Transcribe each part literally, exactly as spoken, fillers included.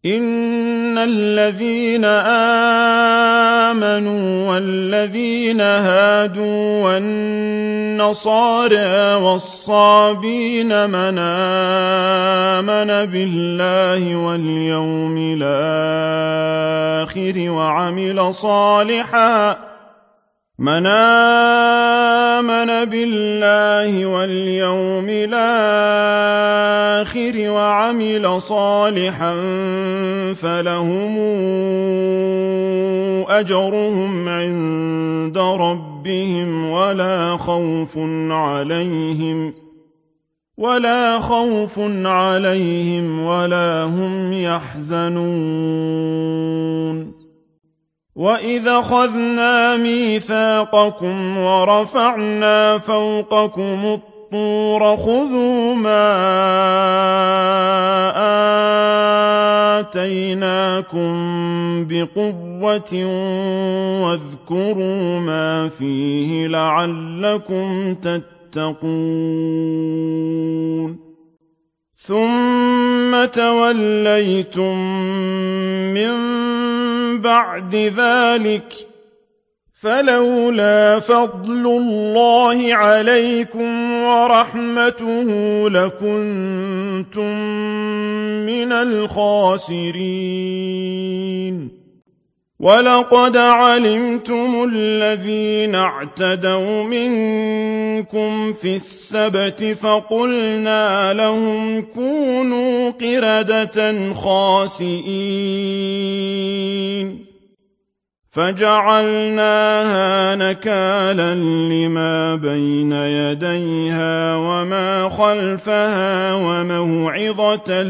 إن الذين آمنوا والذين هادوا والنصارى والصابين من آمن بالله واليوم الآخر وعمل صالحا من آمن بالله واليوم الآخر وعمل صالحا فلهم أجرهم عند ربهم ولا خوف عليهم ولا خوف عليهم ولا هم يحزنون وَإِذْ أَخَذْنَا مِيثَاقَكُمْ وَرَفَعْنَا فَوْقَكُمُ الطُّورَ خُذُوا مَا آتَيْنَاكُمْ بِقُوَّةٍ وَاذْكُرُوا مَا فِيهِ لَعَلَّكُمْ تَتَّقُونَ ثُمَّ تَوَلَّيْتُم مِّن بَعْدِ ذَلِكَ فَلَوْلَا فَضْلُ اللَّهِ عَلَيْكُمْ وَرَحْمَتُهُ لَكُنتُم مِّنَ الْخَاسِرِينَ وَلَقَدْ عَلِمْتُمُ الَّذِينَ اعْتَدَوْا مِنكُمْ فِي السَّبْتِ فَقُلْنَا لَهُمْ كُونُوا قِرَدَةً خَاسِئِينَ فَجَعَلْنَاهَا نَكَالًا لِمَا بَيْنَ يَدَيْهَا وَمَا خَلْفَهَا وَمَوْعِظَةً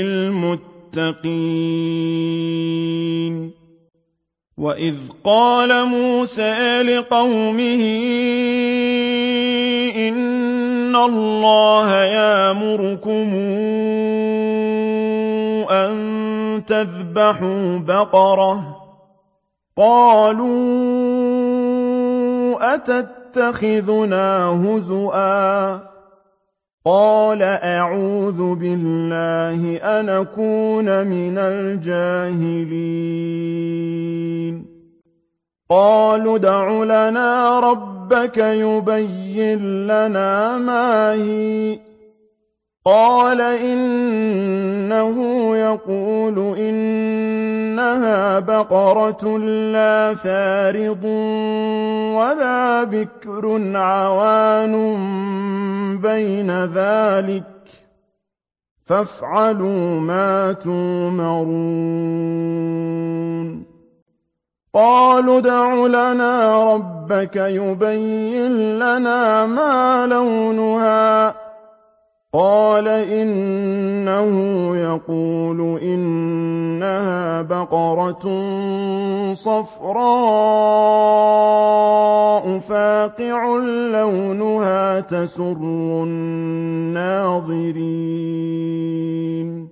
لِلْمُتَّقِينَ وَإِذْ قَالَ مُوسَىٰ لِقَوْمِهِ إِنَّ اللَّهَ يَأْمُرُكُمْ أَن تَذْبَحُوا بَقَرَةً قَالُوا أَتَتَّخِذُنَا هُزُوًا قَالَ أَعُوذُ بِاللَّهِ أَنْ أَكُونَ مِنَ الْجَاهِلِينَ قَالُوا ادْعُ لَنَا رَبَّكَ يُبَيِّن لَّنَا مَا هِيَ قَالَ إِنَّهُ يَقُولُ إِنَّهَا بَقَرَةٌ لَّا فَارِضٌ وَلَا بِكْرٌ عَوَانٌ بَيْنَ ذَٰلِكَ فَافْعَلُوا مَا تُؤْمَرُونَ قَالُوا ادْعُ لَنَا رَبَّكَ يُبَيِّن لَّنَا مَا لَوْنُهَا قَالَ إِنَّهُ يَقُولُ إِنَّهَا بَقَرَةٌ صَفْرَاءُ فَاقِعٌ لَّوْنُهَا تَسُرُّ النَّاظِرِينَ